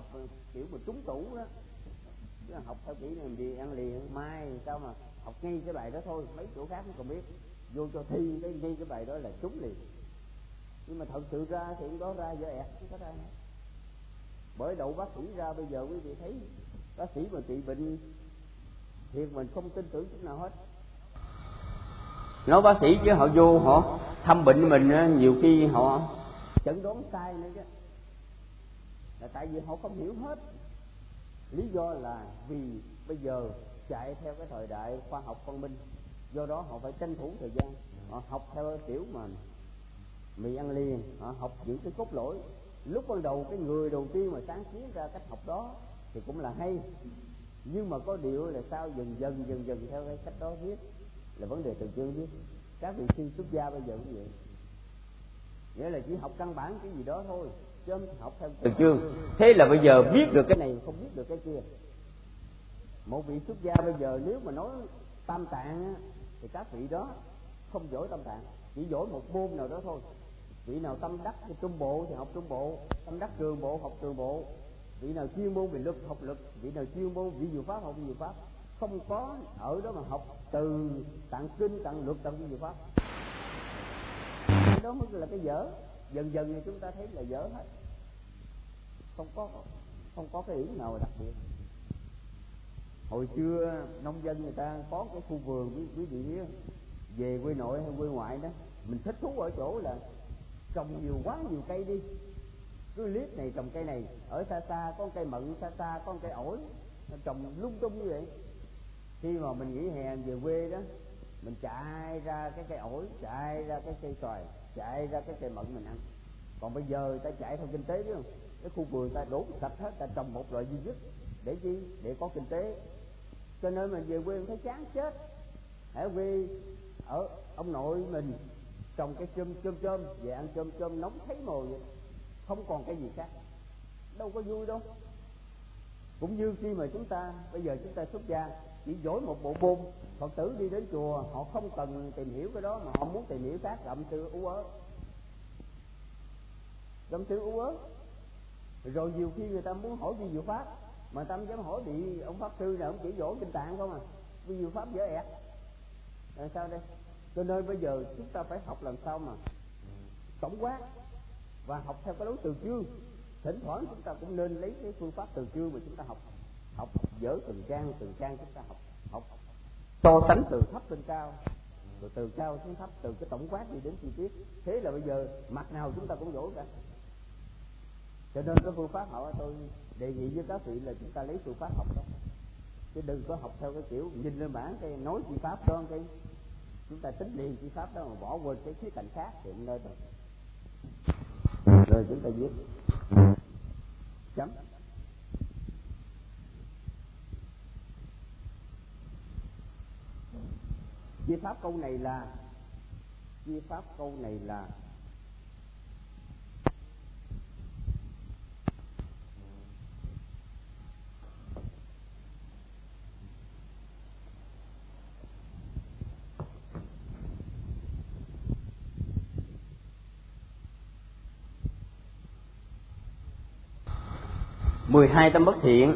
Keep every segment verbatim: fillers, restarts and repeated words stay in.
học kiểu mà trúng tủ đó, chứ học theo kiểu này gì ăn liền mai sao mà học ngay cái bài đó thôi, mấy chỗ khác cũng còn biết, vô cho thi cái ngay cái bài đó là trúng liền. Nhưng mà thật sự ra thì đó ra dở ẹt không có ra nữa. Bởi đậu bác sĩ ra bây giờ quý vị thấy bác sĩ mà trị bệnh thiệt mình không tin tưởng chút nào hết. Nói bác sĩ chứ họ vô họ thăm bệnh mình nhiều khi họ chẩn đoán sai nữa chứ, là tại vì họ không hiểu hết. Lý do là vì bây giờ chạy theo cái thời đại khoa học văn minh, do đó họ phải tranh thủ thời gian, họ học theo cái kiểu mà mì ăn liền, họ học những cái cốt lõi. Lúc ban đầu cái người đầu tiên mà sáng kiến ra cách học đó thì cũng là hay, nhưng mà có điều là sao dần dần dần dần theo cái cách đó viết là vấn đề từ chương viết. Các vị sư xuất gia bây giờ cũng vậy, nghĩa là chỉ học căn bản cái gì đó thôi chứ không học theo từ chương. Thế là bây giờ biết được cái này không biết được cái kia. Một vị xuất gia bây giờ nếu mà nói tam tạng thì các vị đó không giỏi tam tạng, chỉ giỏi một môn nào đó thôi. Vị nào tâm đắc trung bộ thì học trung bộ, tâm đắc trường bộ học trường bộ, vị nào chuyên môn về luật học luật, vị nào chuyên môn vi diệu pháp học vi diệu pháp. Không có ở đó mà học từ tạng kinh tạng luật tạng vi diệu pháp, cái đó mới là cái dở. Dần dần thì chúng ta thấy là dở hết, không có không có cái ý nào đặc biệt. Hồi xưa nông dân người ta có cái khu vườn, quý, quý vị biết, về quê nội hay quê ngoại đó, mình thích thú ở chỗ là trồng nhiều quá nhiều cây đi, cứ liếc này trồng cây này, ở xa xa có cây mận, xa xa có cây ổi, trồng lung tung như vậy. Khi mà mình nghỉ hè về quê đó, mình chạy ra cái cây ổi, chạy ra cái cây xoài, chạy ra cái cây mận mình ăn. Còn bây giờ người ta chạy theo kinh tế, biết không? Cái khu vườn ta đổ sạch hết, ta trồng một loại duy nhất để chi? Để có kinh tế. Cho nên mình về quê mình thấy chán chết. Ở quê ở ông nội mình trồng cái chôm chôm chôm về ăn chôm chôm nóng thấy mồi vậy, không còn cái gì khác, đâu có vui đâu. Cũng như khi mà chúng ta bây giờ chúng ta xuất gia chỉ giỏi một bộ môn, Phật tử đi đến chùa họ không cần tìm hiểu cái đó mà họ muốn tìm hiểu khác, gặm sư ú ớ, gặm sư ú ớ. Rồi nhiều khi người ta muốn hỏi vi diệu pháp mà ta không dám hỏi, bị ông pháp sư này ông chỉ dỗ kinh tạng không à, vi diệu pháp dở ẹt làm sao đây. Cho nên bây giờ chúng ta phải học làm sao mà tổng quát và học theo cái lối từ chương. Thỉnh thoảng chúng ta cũng nên lấy cái phương pháp từ chương mà chúng ta học, học dở từng trang từng trang chúng ta học, học so sánh từ thấp lên cao, rồi từ cao xuống thấp, từ cái tổng quát đi đến chi tiết. Thế là bây giờ mặt nào chúng ta cũng giỏi cả. Cho nên cái phương pháp họ tôi đề nghị với các vị là chúng ta lấy phương pháp học đó, chứ đừng có học theo cái kiểu nhìn lên bảng cái nói chi pháp đó, cái chúng ta tính liền chi pháp đó mà bỏ quên cái khía cạnh khác thì nơi rồi. Rồi chúng ta viết chấm. Chi pháp câu này là chi pháp câu này là mười hai tâm bất thiện.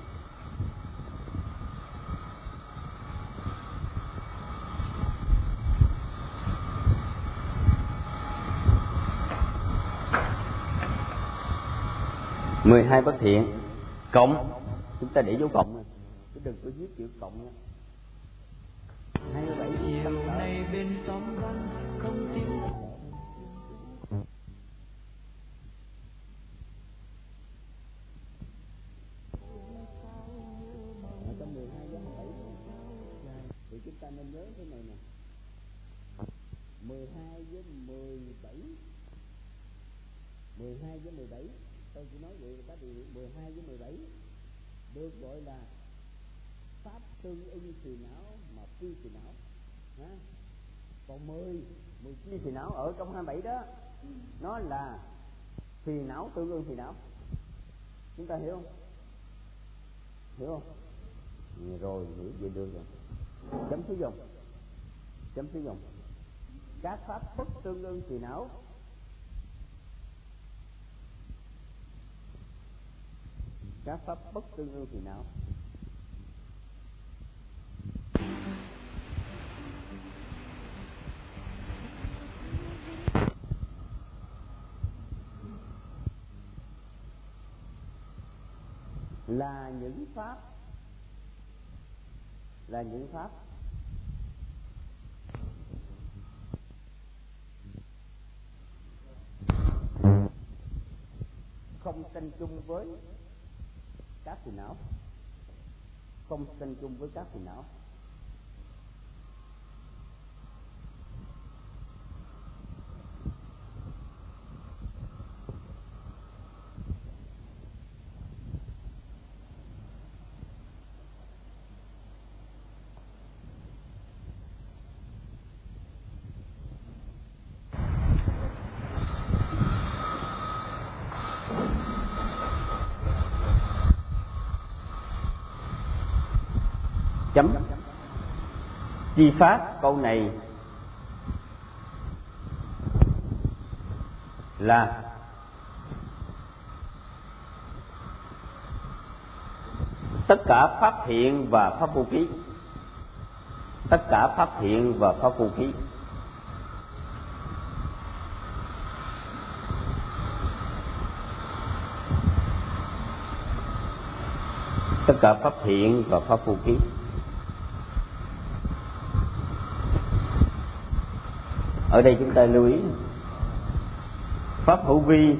Mười hai bất thiện cộng, chúng ta để dấu cộng này, chứ đừng có viết chữ cộng nha. Hai mươi bảy chiều nay bên xóm vắng không tiếng thì chúng ta nên nhớ thế này nè, mười hai với mười bảy, mười hai với mười bảy, tôi chỉ nói vậy các điều. Mười hai với mười bảy được gọi là pháp tương ưng phiền não mà phi phiền não. Ha? Còn mười, mười phi phiền não ở trong hai mươi bảy đó, nó là phiền não tương ưng phiền não. Chúng ta hiểu không? Hiểu không? Rồi hiểu vậy được rồi. Chấm số dòng, chấm số dòng. Các pháp bất tương ưng phiền não các pháp bất tương ưng phiền não. Là những pháp là những pháp không sanh chung với các phiền não, không sanh chung với các phiền não. Chấm. Chi pháp câu này là tất cả pháp thiện và pháp vô ký, tất cả pháp thiện và pháp vô ký. Tất cả pháp thiện và pháp vô ký. Ở đây chúng ta lưu ý pháp hữu vi,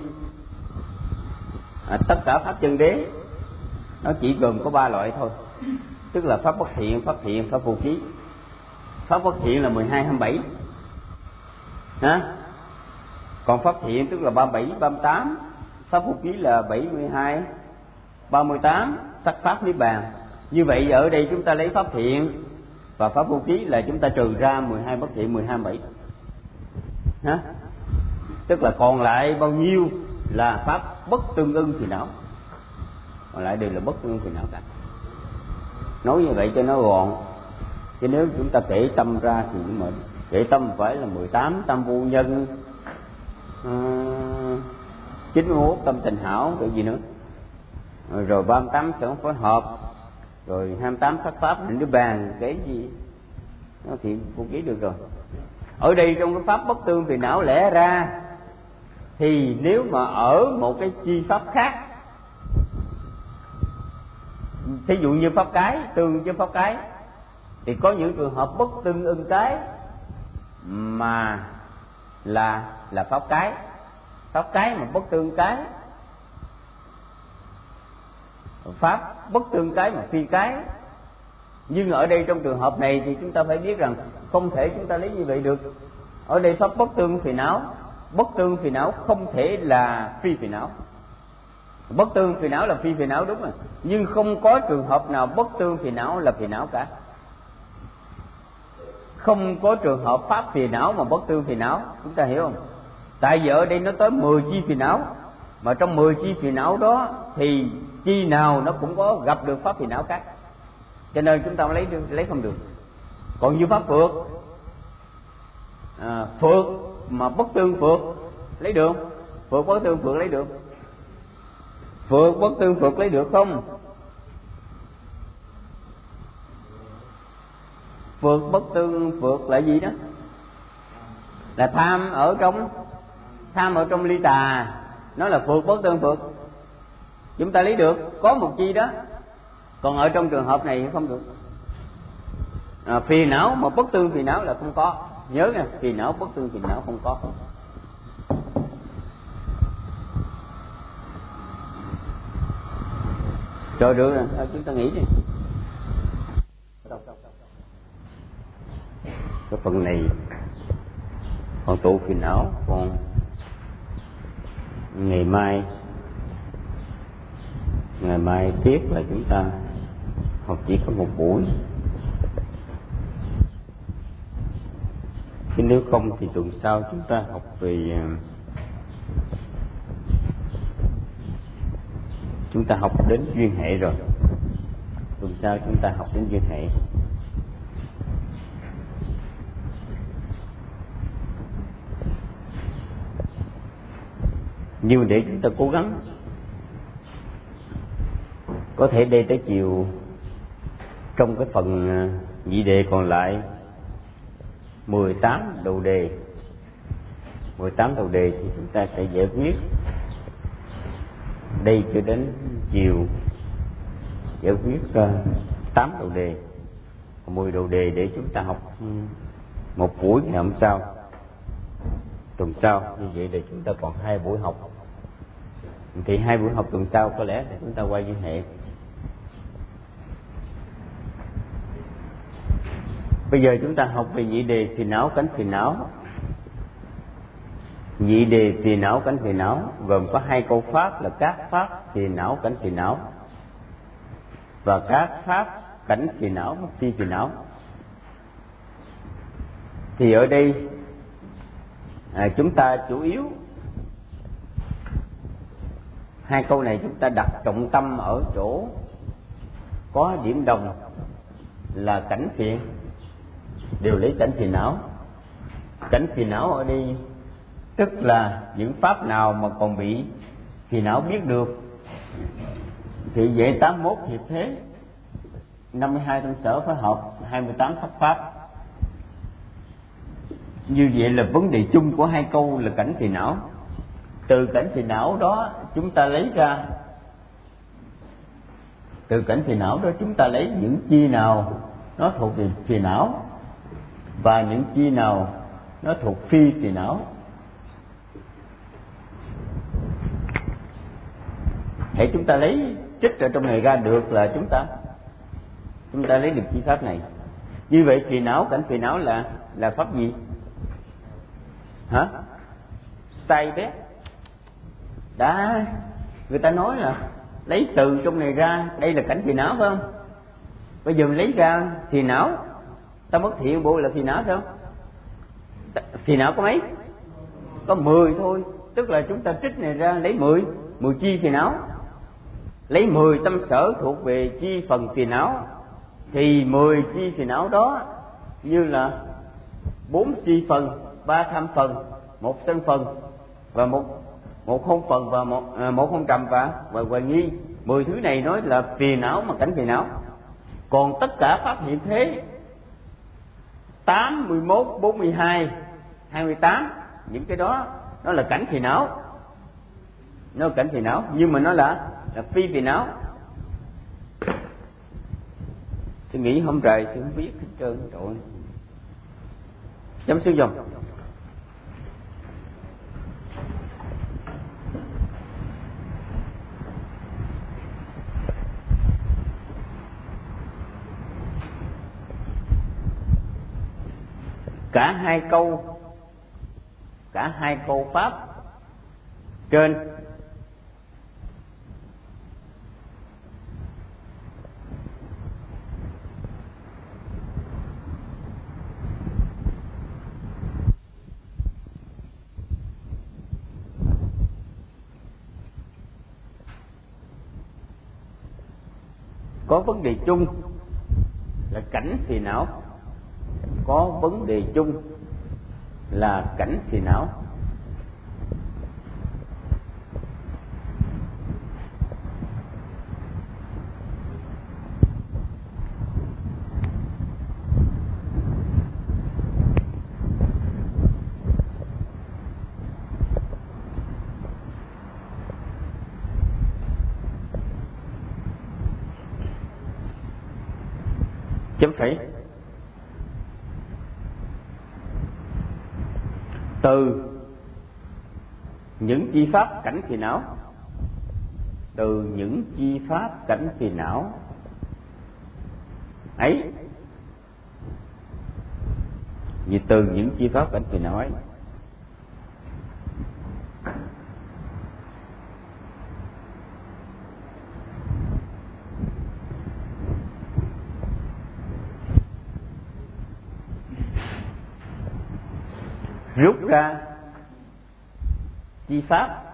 à, tất cả pháp chân đế nó chỉ gồm có ba loại thôi, tức là pháp bất thiện, pháp thiện, pháp vô ký. Pháp bất thiện là mười hai, hai mươi bảy, hả? Còn pháp thiện tức là ba mươi bảy, ba mươi tám, pháp vô ký là bảy mươi hai, ba mươi tám, sắc pháp niết bàn. Như vậy ở đây chúng ta lấy pháp thiện và pháp vô ký là chúng ta trừ ra mười hai bất thiện, mười hai, bảy, hả? Tức là còn lại bao nhiêu là pháp bất tương ưng phiền não, còn lại đều là bất tương ưng phiền não cả. Nói như vậy cho nó gọn, chứ nếu chúng ta kể tâm ra thì cũng mệt. Kể tâm phải là mười tám tâm vô nhân, uh, chín mươi mốt tâm tình hảo, cái gì nữa, rồi ba mươi tám sở phối hợp, rồi hai mươi tám sắc pháp định đứa bàn, cái gì nó thì vô ký được rồi. Ở đây trong cái pháp bất tương phiền não lẽ ra thì nếu mà ở một cái chi pháp khác, thí dụ như pháp cái tương với pháp cái, thì có những trường hợp bất tương ưng cái mà là là pháp cái, pháp cái mà bất tương cái, pháp bất tương cái mà phi cái. Nhưng ở đây trong trường hợp này thì chúng ta phải biết rằng không thể chúng ta lấy như vậy được. Ở đây pháp bất tương phiền não, bất tương phiền não không thể là phi phiền não. Bất tương phiền não là phi phiền não đúng rồi, nhưng không có trường hợp nào bất tương phiền não là phiền não cả. Không có trường hợp pháp phiền não mà bất tương phiền não, chúng ta hiểu không? Tại vì ở đây nó tới mười chi phiền não, mà trong mười chi phiền não đó thì chi nào nó cũng có gặp được pháp phiền não khác, cho nên chúng ta lấy lấy không được. Còn như pháp phược, à, phược mà bất tương phược lấy được, phược bất tương phược lấy được, phược bất tương phược lấy được không? Phược bất tương phược là gì đó? Là tham ở trong tham ở trong ly tà, nó là phược bất tương phược. Chúng ta lấy được có một chi đó, còn ở trong trường hợp này không được. À, phiền não mà bất tương phiền não là không có, nhớ nha, phiền não bất tương phiền não không có. Rồi được rồi, thôi chúng ta nghĩ đi. Cái phần này còn tụ phiền não, còn ngày mai ngày mai tiếp là chúng ta học chỉ có một buổi, chứ nếu không thì tuần sau chúng ta học về chúng ta học đến duyên hệ rồi. Tuần sau chúng ta học đến duyên hệ. Nhưng để chúng ta cố gắng Có thể đây tới chiều trong cái phần nhị đề còn lại mười tám đầu đề, mười tám đầu đề thì chúng ta sẽ giải quyết đây cho đến chiều, giải quyết uh, tám đầu đề, mười đầu đề để chúng ta học một buổi ngày hôm sau, tuần sau. Như vậy thì chúng ta còn hai buổi học, thì hai buổi học tuần sau có lẽ thì chúng ta quay liên hệ. Bây giờ chúng ta học về nhị đề phiền não cánh phiền não. Nhị đề phiền não cánh phiền não gồm có hai câu pháp là các pháp phiền não cánh phiền não và các pháp cảnh phiền não phi phiền não. Thì ở đây à, chúng ta chủ yếu hai câu này chúng ta đặt trọng tâm ở chỗ có điểm đồng là cảnh phiền, đều lấy cảnh phiền não. Cảnh phiền não ở đây tức là những pháp nào mà còn bị phiền não biết được. Thì vậy tám mươi mốt hiệp thế, năm mươi hai thân sở phải học, hai mươi tám sắc pháp. Như vậy là vấn đề chung của hai câu là cảnh phiền não. Từ cảnh phiền não đó chúng ta lấy ra, từ cảnh phiền não đó chúng ta lấy những chi nào nó thuộc về phiền não và những chi nào nó thuộc phi phiền não. Hãy chúng ta lấy trích ở trong này ra được là chúng ta chúng ta lấy được chi pháp này. Như vậy phiền não, cảnh phiền não là là pháp gì? Hả? Sai bét. Đã người ta nói là lấy từ trong này ra, đây là cảnh phiền não phải không? Bây giờ mình lấy ra phiền não, ta mất thiện bộ là phiền não sao? Phiền não có mấy? Có mười thôi. Tức là chúng ta trích này ra lấy mười, mười chi phiền não. Lấy mười tâm sở thuộc về chi phần phiền não thì mười chi phiền não đó như là bốn si phần, ba tham phần, một sân phần và một một không phần và một à, một không trầm và và hoài nghi. Mười thứ này nói là phiền não mà cảnh phiền não. Còn tất cả pháp hiện thế tám, mười mốt, bốn mươi hai, hai mươi tám, những cái đó nó là cảnh phiền não. Nó là cảnh phiền não nhưng mà nó là là phi phiền não. Suy nghĩ không rời, suy không biết hết trơn rồi. Chấm số dòng. Cả hai câu, cả hai câu pháp trên có vấn đề chung là cảnh phiền não, có vấn đề chung là cảnh phiền não. Chấm phẩy. Từ những chi pháp cảnh phiền não, từ những chi pháp cảnh phiền não ấy, như từ những chi pháp cảnh phiền não ấy rút ra chi pháp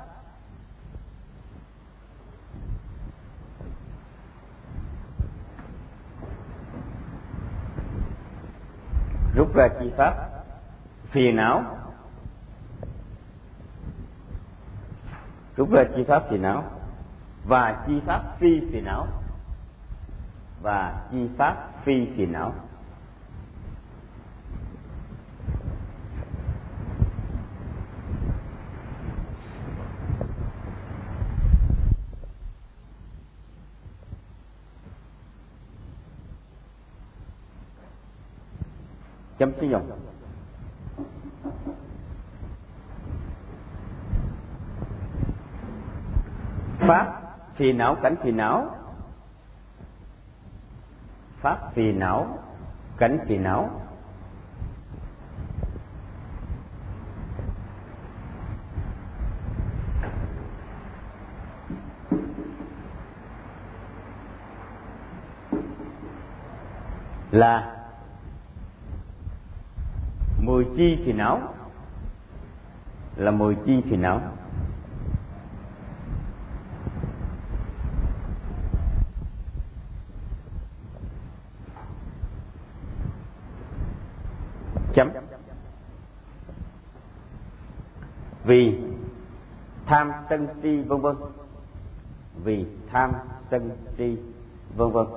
rút ra chi pháp phiền não, rút ra chi pháp phiền não và chi pháp phi phiền não. và chi pháp phi phiền não. Chấm sử dụng. Pháp phiền não cảnh phiền não. Pháp phiền não cảnh phiền não. Là mười chi phiền não. Là mười chi phiền não. Chấm. Vì tham sân si vân vân. Vì tham sân si vân vân.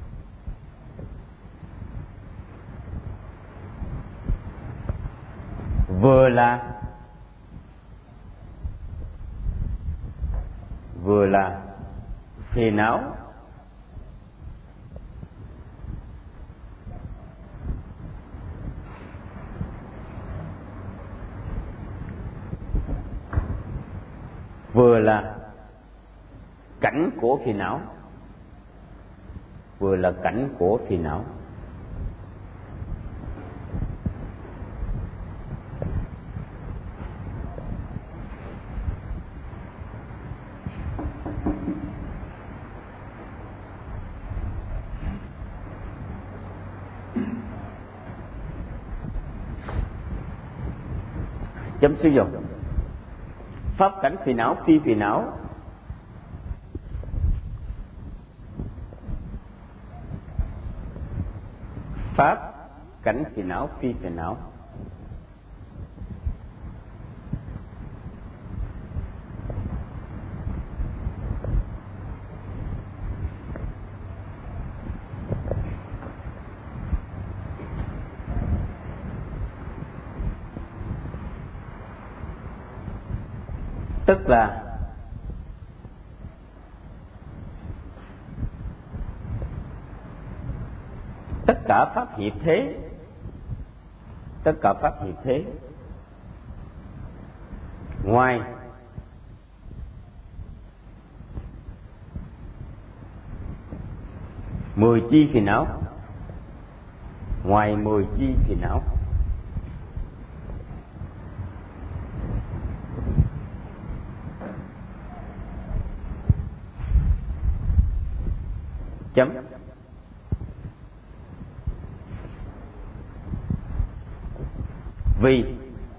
Vừa là vừa là phiền não, vừa là cảnh của phiền não, vừa là cảnh của phiền não. Chấm sử dụng. Pháp cảnh phiền não phi phiền não. Pháp cảnh phiền não phi phiền não. Tức là tất cả pháp hiệp thế, tất cả pháp hiệp thế ngoài mười chi phiền não, ngoài mười chi phiền não. Chấm. Vì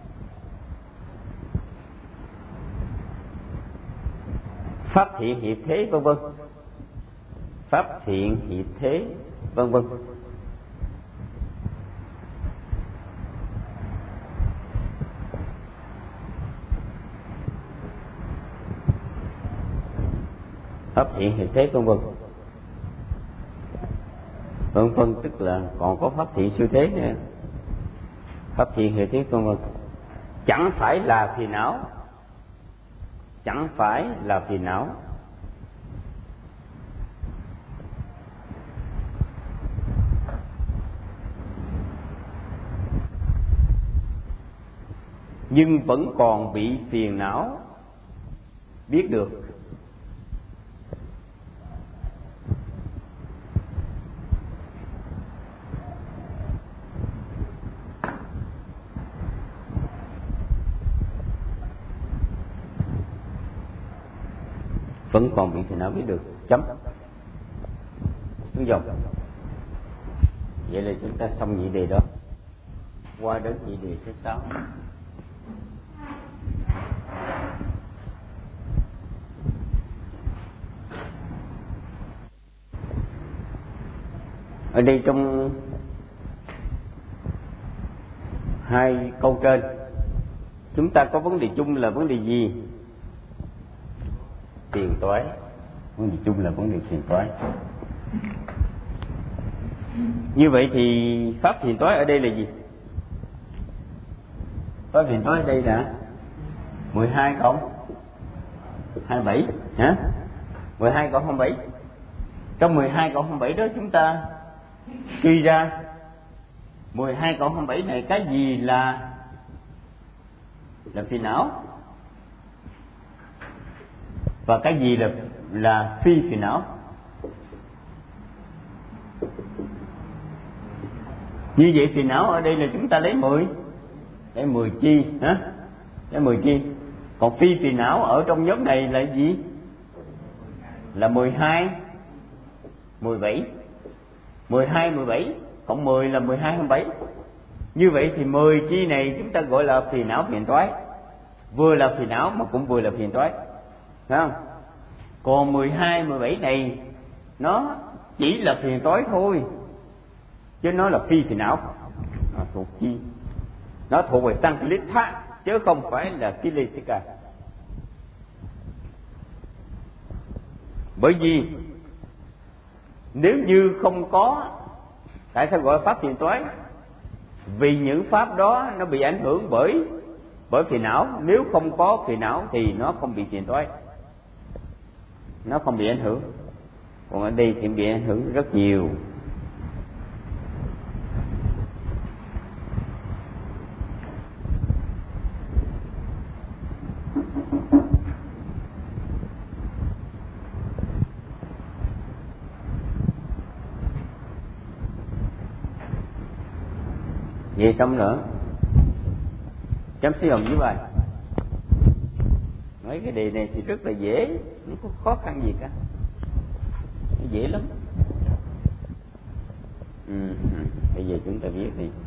pháp thiện hiệp thế vân vân. Pháp thiện hiệp thế vân vân. Pháp thiện hiệp thế vân vân. Vân vân tức là còn có pháp thiện siêu thế nữa. Pháp thiện hiệp thế vân vân. Chẳng phải là phiền não. Chẳng phải là phiền não. Nhưng vẫn còn bị phiền não biết được. Vẫn còn bị phiền não biết được. Chấm. Xuống dòng. Vậy là chúng ta xong nhị đề đó. Qua đến nhị đề số sáu. Ở đây trong hai câu trên, chúng ta có vấn đề chung là vấn đề gì? Phiền toái. Vấn đề chung là vấn đề phiền toái. Như vậy thì pháp phiền toái ở đây là gì? Pháp phiền toái ở đây là mười hai cộng hai mươi bảy hả? mười hai cộng hai mươi bảy. Trong mười hai cộng hai mươi bảy đó chúng ta suy ra mười hai cộng hai mươi bảy này cái gì là là phiền não và cái gì là là phi phiền não. Như vậy phiền não ở đây là chúng ta lấy mười, lấy mười chi hả? Lấy mười chi. Còn phi phiền não ở trong nhóm này là gì? Là mười hai, mười bảy. mười hai, mười bảy cộng mười là mười hai, hai mươi bảy. Như vậy thì mười chi này chúng ta gọi là phiền não phiền toái. Vừa là phiền não mà cũng vừa là phiền toái. Phải không? Còn mười hai, mười bảy này nó chỉ là phiền toái thôi, chứ nó là phi phiền não. Nó thuộc chi? Nó thuộc về Sankilitha chứ không phải là Kilesika. Bởi vì nếu như không có, tại sao gọi pháp phiền toái? Vì những pháp đó nó bị ảnh hưởng bởi bởi phiền não. Nếu không có phiền não thì nó không bị phiền toái, nó không bị ảnh hưởng. Còn ở đây thì bị ảnh hưởng rất nhiều. Vậy xong nữa, chấm xí hồng dưới bài. Mấy cái đề này thì rất là dễ, không có khó khăn gì cả, nó dễ lắm. Ừ, bây giờ chúng ta viết đi.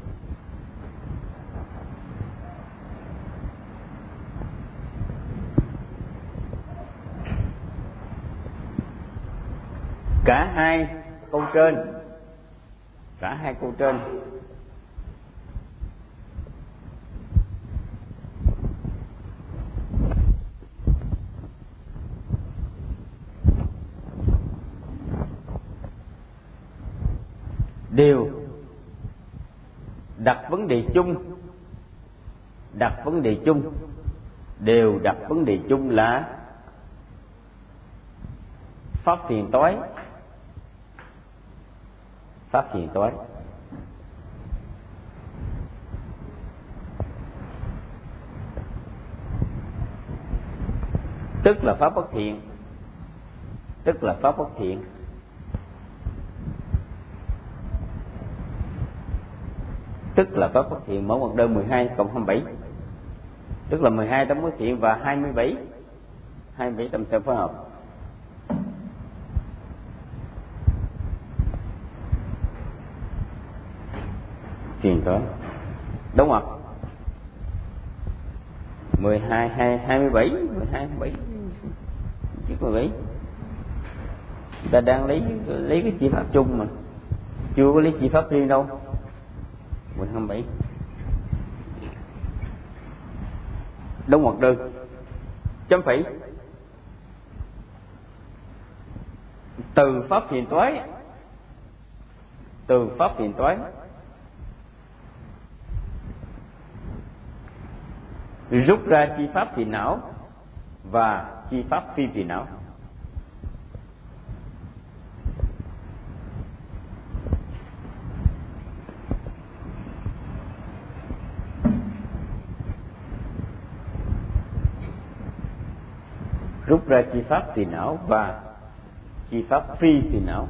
Cả hai câu trên, cả hai câu trên đều đặt vấn đề chung, đặt vấn đề chung, đều đặt vấn đề chung là pháp phiền toái, pháp phiền toái. Tức là pháp bất thiện, tức là pháp bất thiện. Tức là pháp bất thiện mẫu mặt đơn mười hai cộng hai mươi bảy. Tức là mười hai tấm bất thiện và hai mươi bảy, hai mươi bảy tâm sở phối hợp. Phiền toái. Đúng không? mười hai, hai mươi bảy, mười hai, hai mươi bảy. Chứ mười bảy. Người ta đang lấy lấy cái chi pháp chung mà. Chưa có lấy chi pháp riêng đâu. mười hai, bảy. Đúng hoặc đơn. Chấm phẩy. Từ pháp phiền toái, từ pháp phiền toái rút ra chi pháp phiền não và chi pháp phi phiền não. Rút ra chi pháp phiền não và chi pháp phi phiền não.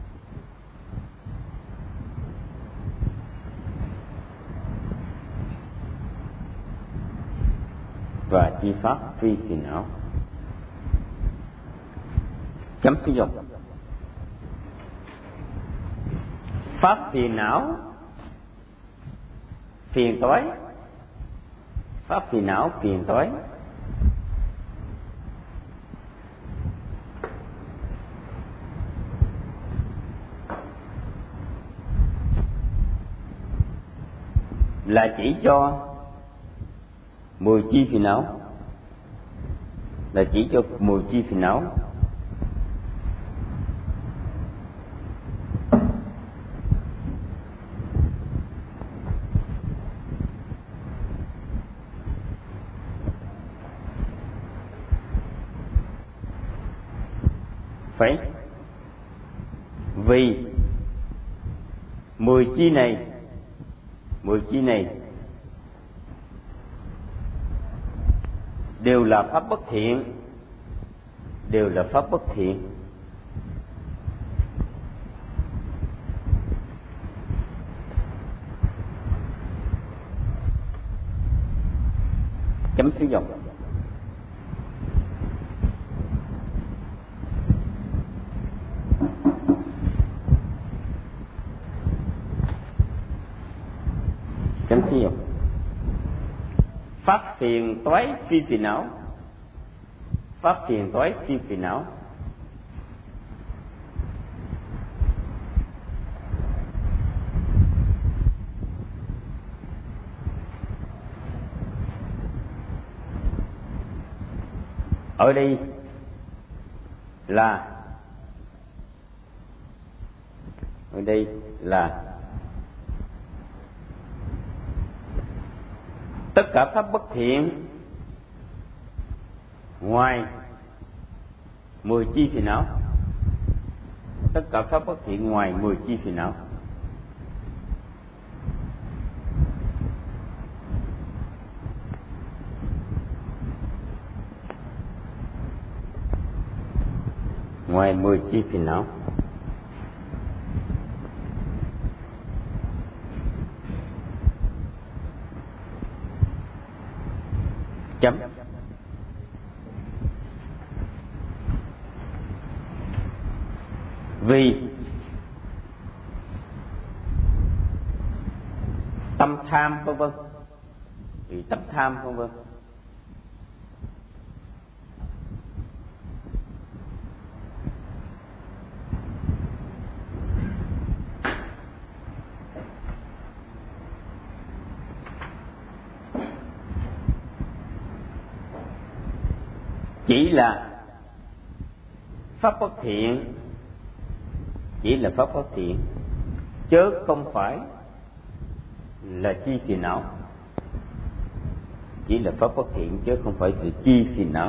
Và chi pháp phi phiền não. Chấm sử dụng. Pháp phiền não phiền toái, pháp phiền não phiền toái. Là chỉ cho mười chi phiền não, là chỉ cho mười chi phiền não. phải vì mười chi này, mười chi này đều là pháp bất thiện, đều là pháp bất thiện. Chấm xứ dòng. Chấm xứ dòng. Pháp phiền toái phi phiền não, pháp phiền toái phi phiền não. Ở đây là ở đây là tất cả pháp bất thiện ngoài mười chi phiền não, tất cả pháp bất thiện ngoài mười chi phiền não. Ngoài mười chi phiền não. Chấm. Vì tâm tham vân vân, vì tâm tham vân vân, chỉ là pháp bất thiện, chỉ là pháp bất thiện, chớ không phải là chi phiền não. Chỉ là pháp bất thiện chứ không phải sự chi phiền não.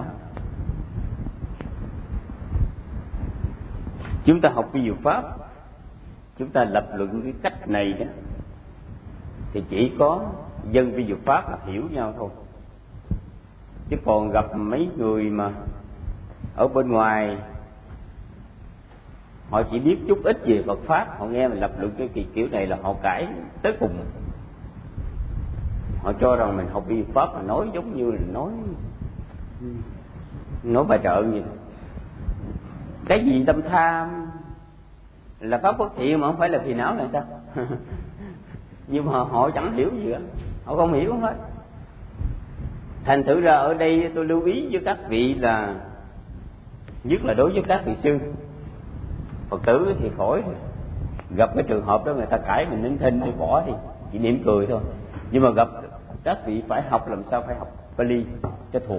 Chúng ta học vi diệu pháp, chúng ta lập luận cái cách này đó, thì chỉ có dân vi diệu pháp là hiểu nhau thôi. Chứ còn gặp mấy người mà ở bên ngoài, họ chỉ biết chút ít về Phật pháp, họ nghe mình lập luận cái kỳ kiểu này là họ cãi tới cùng. Họ cho rằng mình học vi pháp mà nói giống như là nói nói bài trợ vậy. Cái gì tâm tham là pháp bất thiện mà không phải là phiền não là sao? Nhưng mà họ chẳng hiểu gì hết, họ không hiểu hết. Thành thử ra ở đây tôi lưu ý với các vị là, nhất là đối với các vị sư Phật tử thì khỏi gặp cái trường hợp đó người ta cãi mình nín thinh thì bỏ đi, chỉ mỉm cười thôi. Nhưng mà gặp các vị phải học làm sao phải học Pali cho thuộc.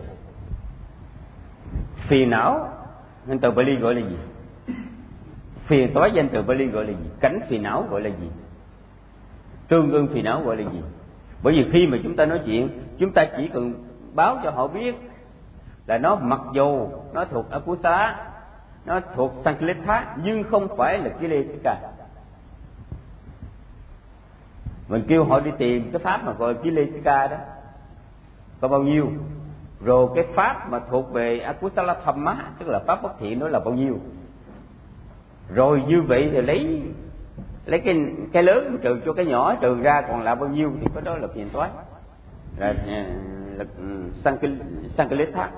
Phiền não nên từ Pali gọi là gì? Phiền toái danh từ Pali gọi là gì? Cánh phiền não gọi là gì? Tương ưng phiền não gọi là gì? Bởi vì khi mà chúng ta nói chuyện, chúng ta chỉ cần báo cho họ biết là nó mặc dù nó thuộc Akusala, nó thuộc Sankilitha, nhưng không phải là Kilesika. Mình kêu họ đi tìm cái pháp mà gọi là Kilesika đó có bao nhiêu, rồi cái pháp mà thuộc về Akusala Dhamma, tức là pháp bất thiện, đó là bao nhiêu. Rồi như vậy thì lấy lấy cái cái lớn trừ cho cái nhỏ, trừ ra còn lại bao nhiêu thì có đó là phiền toái, là, là Sankilitha.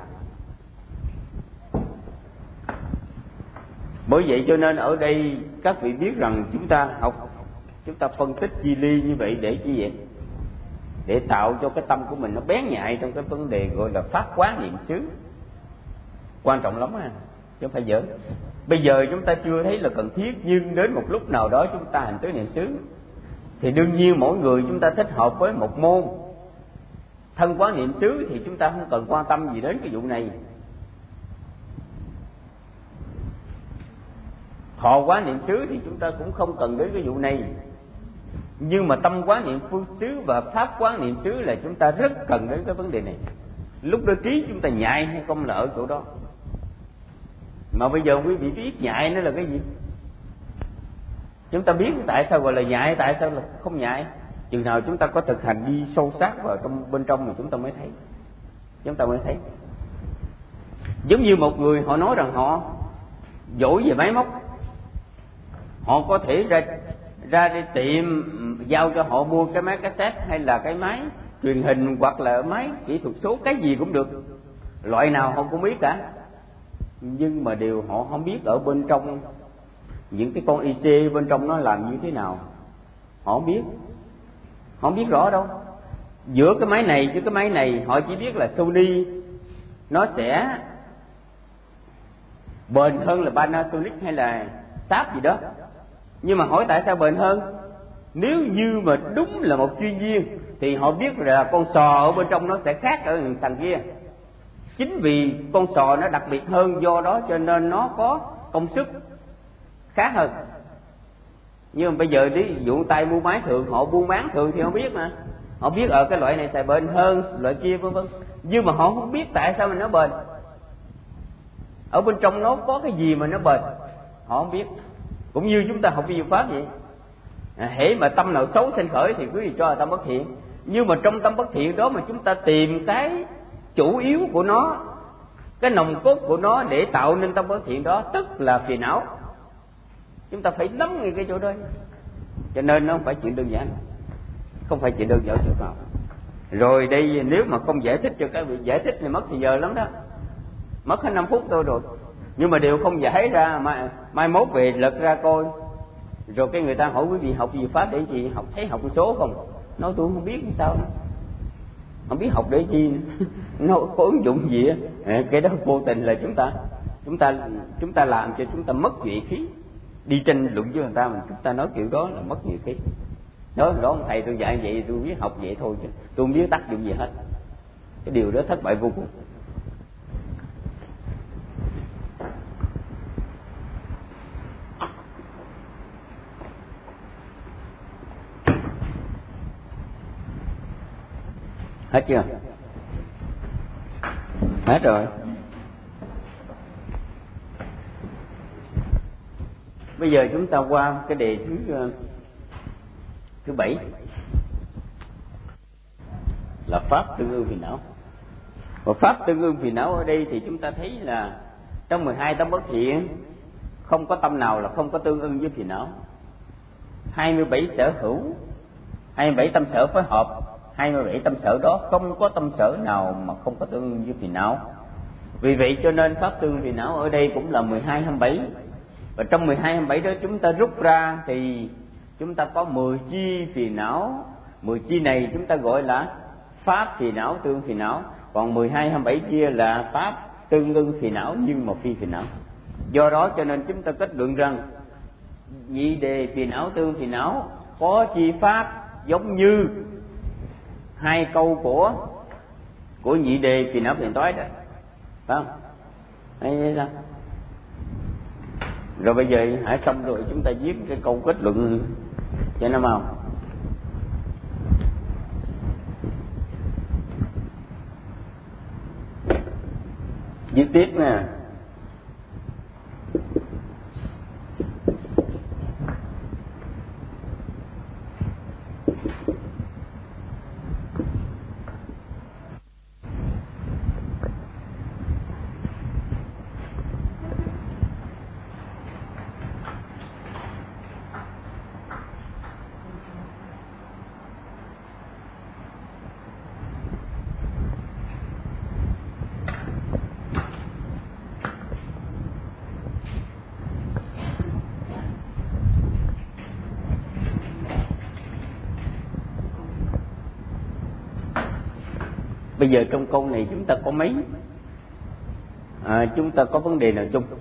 Bởi vậy cho nên ở đây các vị biết rằng chúng ta học, chúng ta phân tích chi ly như vậy để chi vậy? Để tạo cho cái tâm của mình nó bén nhạy trong cái vấn đề gọi là pháp quán niệm xứ. Quan trọng lắm ha, chứ không phải giỡn. Bây giờ chúng ta chưa thấy là cần thiết, nhưng đến một lúc nào đó chúng ta hành tứ niệm xứ thì đương nhiên mỗi người chúng ta thích hợp với một môn. Thân quán niệm xứ thì chúng ta không cần quan tâm gì đến cái vụ này. Thọ quán niệm xứ thì chúng ta cũng không cần đến cái vụ này. Nhưng mà tâm quán niệm phương xứ và pháp quán niệm xứ là chúng ta rất cần đến cái vấn đề này. Lúc đó trí chúng ta nhạy hay không là ở chỗ đó. Mà bây giờ quý vị biết nhại nó là cái gì? Chúng ta biết tại sao gọi là nhại, tại sao là không nhại. Chừng nào chúng ta có thực hành đi sâu sắc vào trong bên trong thì chúng ta mới thấy. Chúng ta mới thấy. Giống như một người họ nói rằng họ giỏi về máy móc, họ có thể ra ra đi tiệm giao cho họ mua cái máy cassette hay là cái máy truyền hình hoặc là máy kỹ thuật số, cái gì cũng được, loại nào họ cũng biết cả. Nhưng mà điều họ không biết ở bên trong những cái con i xê bên trong nó làm như thế nào, họ không biết, họ không biết rõ đâu. Giữa cái máy này với cái máy này họ chỉ biết là Sony nó sẽ bền hơn là Panasonic hay là Sharp gì đó. Nhưng mà hỏi tại sao bền hơn? Nếu như mà đúng là một chuyên viên thì họ biết là con sò ở bên trong nó sẽ khác ở thằng kia. Chính vì con sò nó đặc biệt hơn, do đó cho nên nó có công suất khác hơn. Nhưng mà bây giờ ví dụ tay mua máy thường, họ buôn bán thường thì họ biết mà, họ biết ở cái loại này xài bền hơn loại kia vân vân. Nhưng mà họ không biết tại sao mình nó bền, ở bên trong nó có cái gì mà nó bền, họ không biết. Cũng như chúng ta học vi diệu pháp vậy, à, hễ mà tâm nào xấu sanh khởi thì quý vị cho là tâm bất thiện. Nhưng mà trong tâm bất thiện đó mà chúng ta tìm cái chủ yếu của nó, cái nòng cốt của nó để tạo nên tâm bất thiện đó, tức là phiền não. Chúng ta phải nắm ngay cái chỗ đó. Cho nên nó không phải chuyện đơn giản, không phải chuyện đơn giản chút nào. Rồi đây nếu mà không giải thích cho các vị, giải thích thì mất thì giờ lắm đó, mất hết năm phút thôi rồi. Nhưng mà đều không giải ra, mai, mai mốt về lật ra coi. Rồi cái người ta hỏi quý vị học gì pháp để gì? Học thấy học số không? Nói tôi không biết sao nữa. Không biết học để chi nó có ứng dụng gì á. Cái đó vô tình là chúng ta chúng ta chúng ta làm cho chúng ta mất nhuệ khí. Đi tranh luận với người ta mà chúng ta nói kiểu đó là mất nhuệ khí. Đó đó ông thầy tôi dạy vậy, tôi biết học vậy thôi chứ tôi không biết tác dụng gì hết. Cái điều đó thất bại vô cùng. Hết chưa? Hết rồi. Bây giờ chúng ta qua cái đề thứ thứ bảy là pháp tương ưng phiền não. Và pháp tương ưng phiền não ở đây thì chúng ta thấy là trong mười hai tâm bất thiện không có tâm nào là không có tương ưng với phiền não. hai mươi bảy sở hữu, hai mươi bảy tâm sở phối hợp, hai mươi bảy tâm sở đó không có tâm sở nào mà không có tương ưng với phiền não. Vì vậy cho nên pháp tương phiền não ở đây cũng là mười hai hai mươi bảy. Và trong mười hai hai mươi bảy đó chúng ta rút ra thì chúng ta có mười chi phiền não. mười chi này chúng ta gọi là pháp phiền não tương phiền não. Còn mười hai hai mươi bảy kia là pháp tương ưng phiền não nhưng mà phi phiền não. Do đó cho nên chúng ta kết luận rằng nhị đề phiền não tương phiền não có chi pháp giống như hai câu của của nhị đề phiền não phiền toái đó, phải không? Hay sao? Rồi bây giờ hãy xong rồi chúng ta viết cái câu kết luận cho nó mau. Viết tiếp nè. Bây giờ trong câu này chúng ta có mấy à, chúng ta có vấn đề nào chung?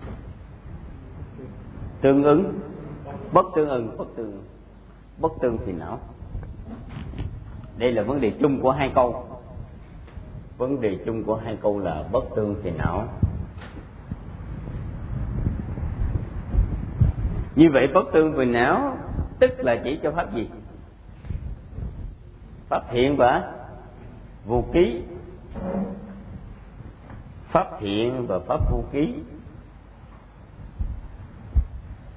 Tương ứng, bất tương ứng, bất tương bất tương phiền não. Đây là vấn đề chung của hai câu. Vấn đề chung của hai câu là bất tương phiền não. Như vậy bất tương phiền não tức là chỉ cho pháp gì? Pháp thiện và vô ký. Pháp thiện và pháp vô ký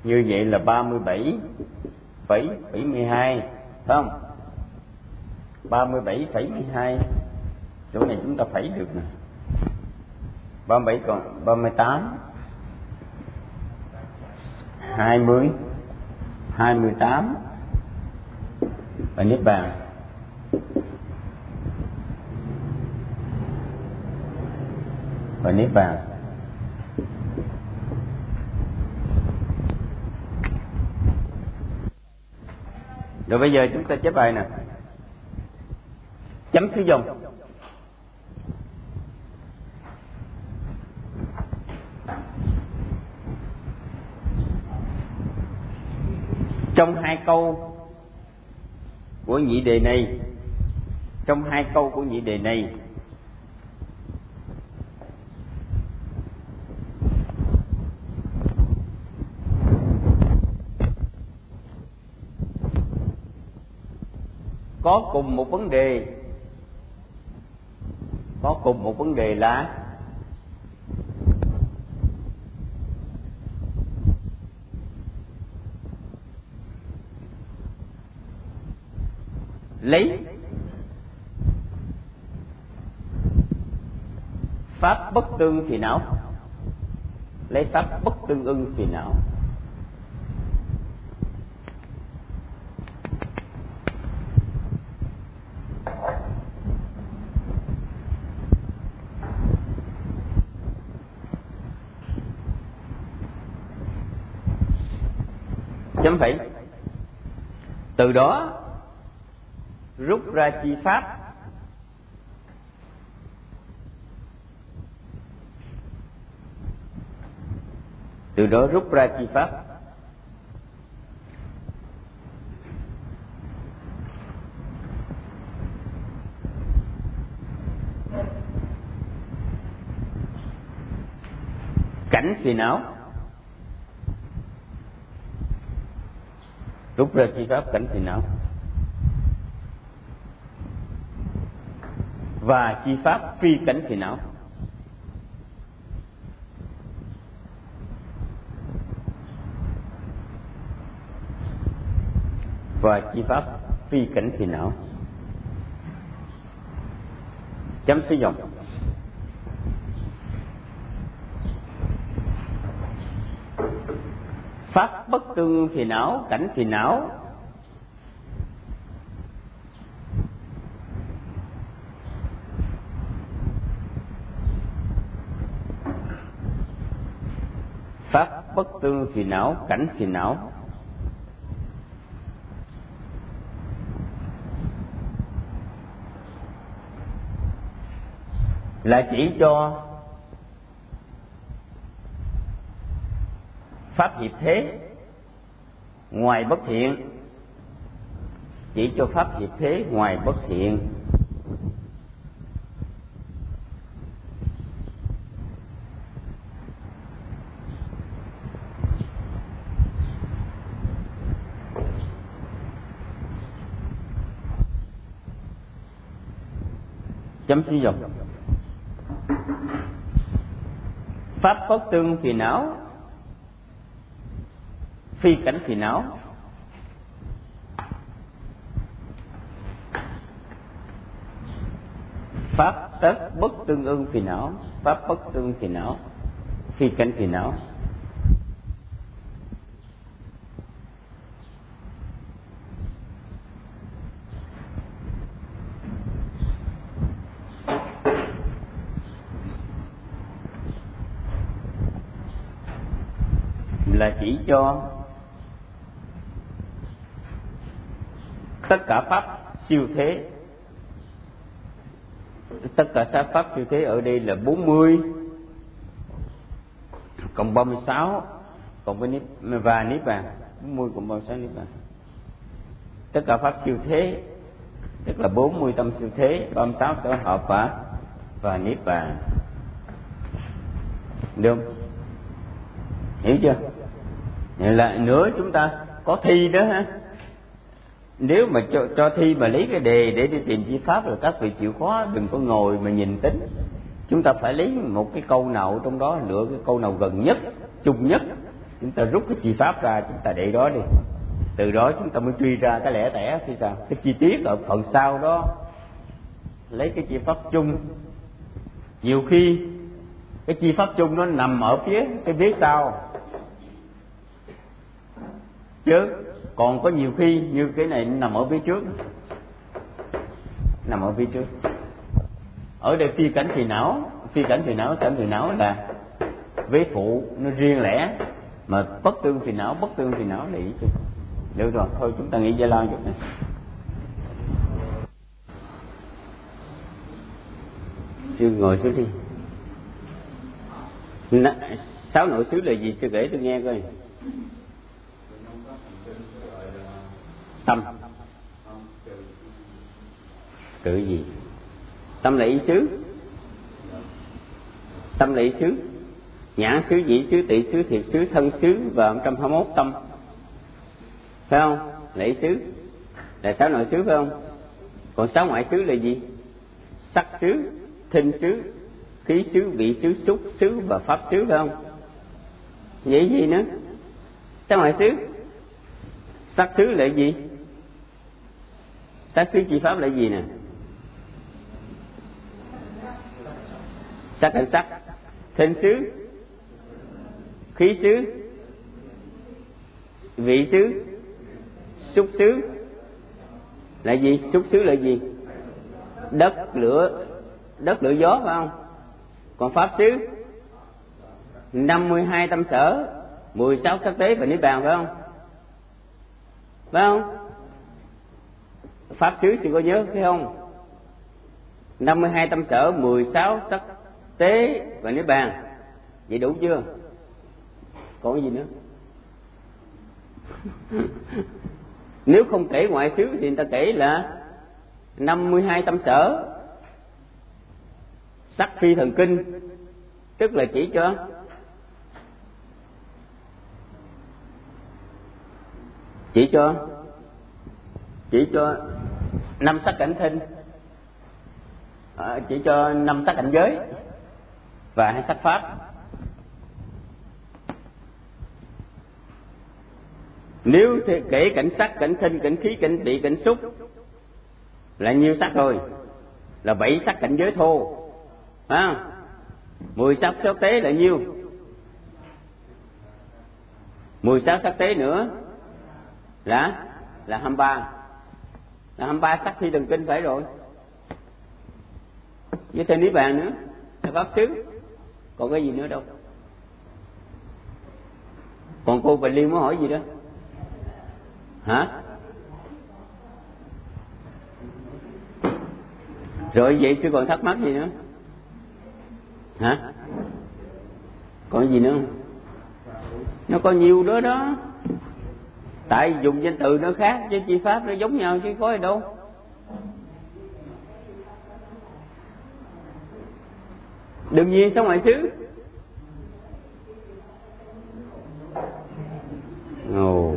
Như vậy là ba mươi bảy phẩy bảy mươi hai, phải không? ba mươi bảy phẩy bảy mươi hai. Chỗ này chúng ta phẩy được nè. ba mươi bảy còn ba mươi tám, hai mươi, hai mươi tám và niết bàn. Và niết bàn. Rồi bây giờ chúng ta chép bài nè. Chấm thứ dòng. Trong hai câu của nhị đề này, trong hai câu của nhị đề này, có cùng một vấn đề, có cùng một vấn đề là lấy pháp bất tương phiền não, lấy pháp bất tương ưng phiền não. Chấm phẩy. Từ đó rút ra chi pháp từ đó rút ra chi pháp cảnh phiền não, rút ra chi pháp cảnh phiền não và chi pháp phi cảnh phiền não. Và chi pháp phi cảnh phiền não. Chấm sử dụng. Pháp bất tương phiền não, cảnh phiền não pháp bất tương phiền não, cảnh phiền não là chỉ cho pháp hiệp thế ngoài bất thiện, chỉ cho pháp hiệp thế ngoài bất thiện. Chấm sử dụng. Pháp bất tương phiền não, phi cảnh phiền não pháp tất bất tương ưng phiền não, pháp bất tương phiền não, phi cảnh phiền não. Là chỉ cho tất cả pháp siêu thế. Tất cả các pháp siêu thế ở đây là bốn mươi cộng ba mươi sáu cộng với niết và niết bàn, bốn mươi cộng ba mươi sáu niết bàn. Tất cả pháp siêu thế tức là bốn mươi tâm siêu thế, ba mươi sáu sở hợp và và niết bàn. Được không? Hiểu chưa? Vậy là nữa chúng ta có thi đó ha. Nếu mà cho, cho thi mà lấy cái đề để đi tìm chi pháp là các vị chịu khó, đừng có ngồi mà nhìn tính. Chúng ta phải lấy một cái câu nào trong đó, lựa cái câu nào gần nhất, chung nhất chúng ta rút cái chi pháp ra, chúng ta để đó đi. Từ đó chúng ta mới truy ra cái lẻ tẻ thì sao? Cái chi tiết ở phần sau đó lấy cái chi pháp chung. Nhiều khi cái chi pháp chung nó nằm ở phía cái phía sau, chứ còn có nhiều khi như cái này nằm ở phía trước, nằm ở phía trước. Ở đây phi cảnh thì não, phi cảnh thì não, cảnh thì não là vế phụ nó riêng lẻ, mà bất tương thì não, bất tương thì não là ý chung. Được rồi, thôi chúng ta nghĩ giải lao chút này. Sư ngồi xuống đi. Sáu nội xứ là gì sư kể tôi nghe coi. Tâm. Tự gì? Tâm là ý xứ. Tâm là ý xứ. Nhãn xứ, nhĩ xứ, tỵ xứ, thiệt xứ, thân xứ và một trăm hai mươi mốt tâm. Phải không? Là ý xứ. Là sáu nội xứ phải không? Còn sáu ngoại xứ là gì? Sắc xứ, thinh xứ, khí xứ, vị xứ, xúc xứ và pháp xứ phải không? Vậy gì nữa? Sáu ngoại xứ. Sắc xứ là gì? Sắc xứ chi pháp là gì nè? Sắc cảnh sắc. Thinh xứ, khí xứ, vị xứ, xúc xứ là gì? Xúc xứ là gì? Đất, lửa, đất, lửa, gió phải không? Còn pháp xứ năm mươi hai tâm sở, mười sáu sắc tế và niết bàn phải không? Phải không? Pháp xứ thì có nhớ phải không? năm mươi hai tâm sở, mười sáu sắc tế và niết bàn. Vậy đủ chưa? Còn cái gì nữa? Nếu không kể ngoại xứ thì người ta kể là năm mươi hai tâm sở, sắc phi thần kinh, tức là chỉ cho chỉ cho chỉ cho năm sắc cảnh thinh, à, chỉ cho năm sắc cảnh giới và hai sắc pháp. Nếu thì kể cảnh sắc, cảnh thinh, cảnh khí, cảnh tỵ, cảnh xúc là nhiêu sắc rồi? Là bảy sắc cảnh giới thô. À, mười sắc sắc tế là nhiêu? Mười sáu sắc tế nữa là là hai mươi ba. Là hai mươi ba sắc phi thần kinh phải rồi. Với thêm niết bàn nữa là pháp xứ. Còn cái gì nữa đâu? Còn cô Bạch Liên muốn hỏi gì đó? Hả? Rồi vậy sư còn thắc mắc gì nữa? Hả? Còn gì nữa không? Nó có nhiều đó đó. Tại dùng danh từ nó khác chứ chi pháp nó giống nhau chứ có gì đâu. Đương nhiên sáu ngoại xứ. Ồ,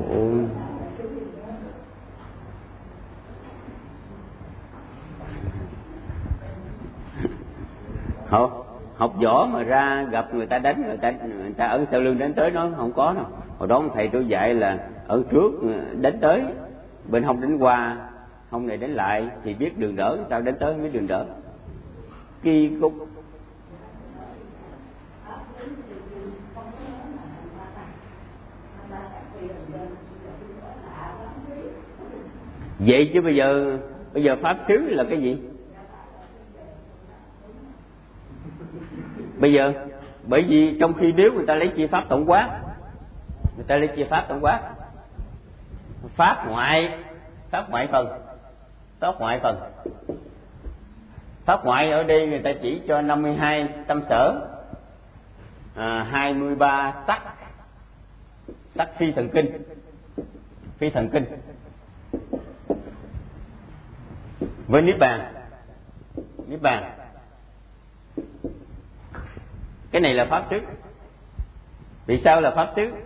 học học võ mà ra gặp người ta đánh, người ta người ta ở sau lưng đánh tới nó không có đâu. Hồi đó thầy tôi dạy là ở trước đánh tới, bên hông đánh qua, hông này đánh lại thì biết đường đỡ, sao đánh tới mới đường đỡ. Kỳ cục. Vậy chứ bây giờ bây giờ pháp xứ là cái gì? Bây giờ bởi vì trong khi nếu người ta lấy chi pháp tổng quát, người ta lấy chi pháp tổng quát, pháp ngoại, pháp ngoại phần, pháp ngoại phần, pháp ngoại ở đây người ta chỉ cho năm mươi hai tâm sở, à, hai mươi ba sắc, sắc phi thần kinh, phi thần kinh với niết bàn, niết bàn. Cái này là pháp xứ. Vì sao là pháp xứ?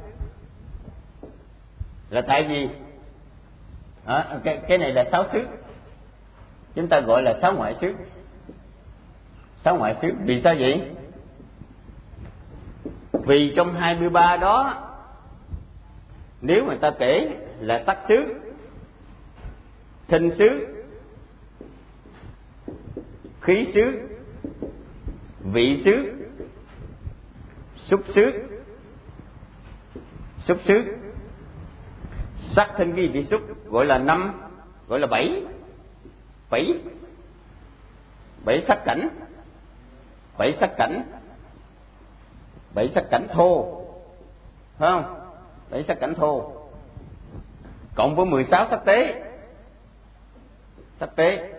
Là tại vì à, cái, cái này là sáu xứ, chúng ta gọi là sáu ngoại xứ. Sáu ngoại xứ vì sao vậy? Vì trong hai mươi ba đó Nếu người ta kể là sắc xứ, thinh xứ, khí xứ, vị xứ, xúc xứ, xúc xứ, sắc thinh khí vị xúc, gọi là năm, gọi là bảy, bảy, bảy sắc cảnh, bảy sắc cảnh, bảy sắc cảnh thô, phải không? Bảy sắc cảnh thô cộng với mười sáu sắc tế. Sắc tế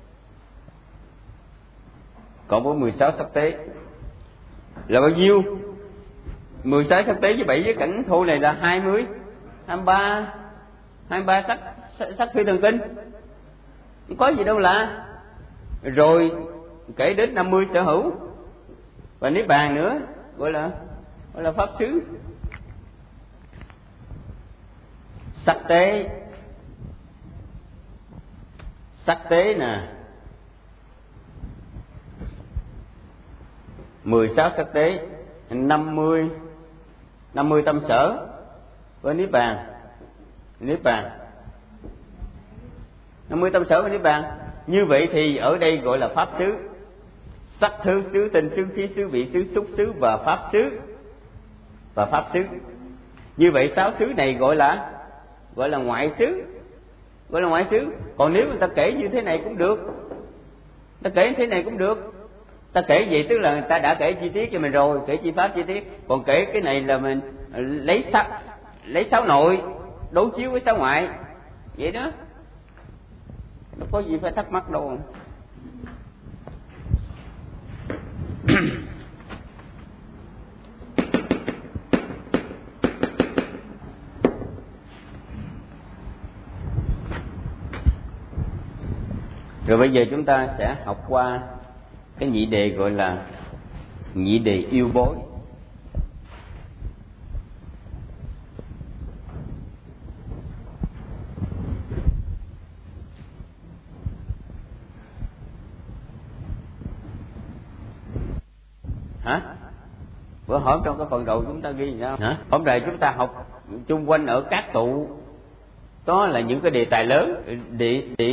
cộng với mười sáu sắc tế là bao nhiêu? mười sáu sắc tế với bảy với cảnh thô này là hai mươi, hai mươi ba, hai mươi ba sắc sắc phi thần kinh. Không có gì đâu lạ. Rồi kể đến năm mươi sở hữu và niết bàn nữa, gọi là gọi là pháp xứ. Sắc tế, sắc tế nè, mười sáu sắc tế, năm mươi, năm mươi tâm sở với niết bàn, niết bàn, năm mươi tâm sở với niết bàn. Như vậy thì ở đây gọi là pháp xứ. Sắc thư xứ, tình xứ, khí xứ, vị xứ, xúc xứ và pháp xứ, và pháp xứ. Như vậy sáu xứ này gọi là gọi là ngoại xứ, gọi là ngoại xứ. Còn nếu người ta kể như thế này cũng được, ta kể như thế này cũng được. Ta kể vậy tức là người ta đã kể chi tiết cho mình rồi, kể chi pháp chi tiết. Còn kể cái này là mình lấy sắc, lấy sáu nội đối chiếu với sáu ngoại, vậy đó. Đâu có gì phải thắc mắc đâu. Rồi bây giờ chúng ta sẽ học qua cái nhị đề gọi là nhị đề yêu bối. Hả? Bữa hỏi trong cái phần đầu chúng ta ghi gì sao? Hả? Hôm nay chúng ta học chung quanh ở các tụ, đó là những cái đề tài lớn, địa địa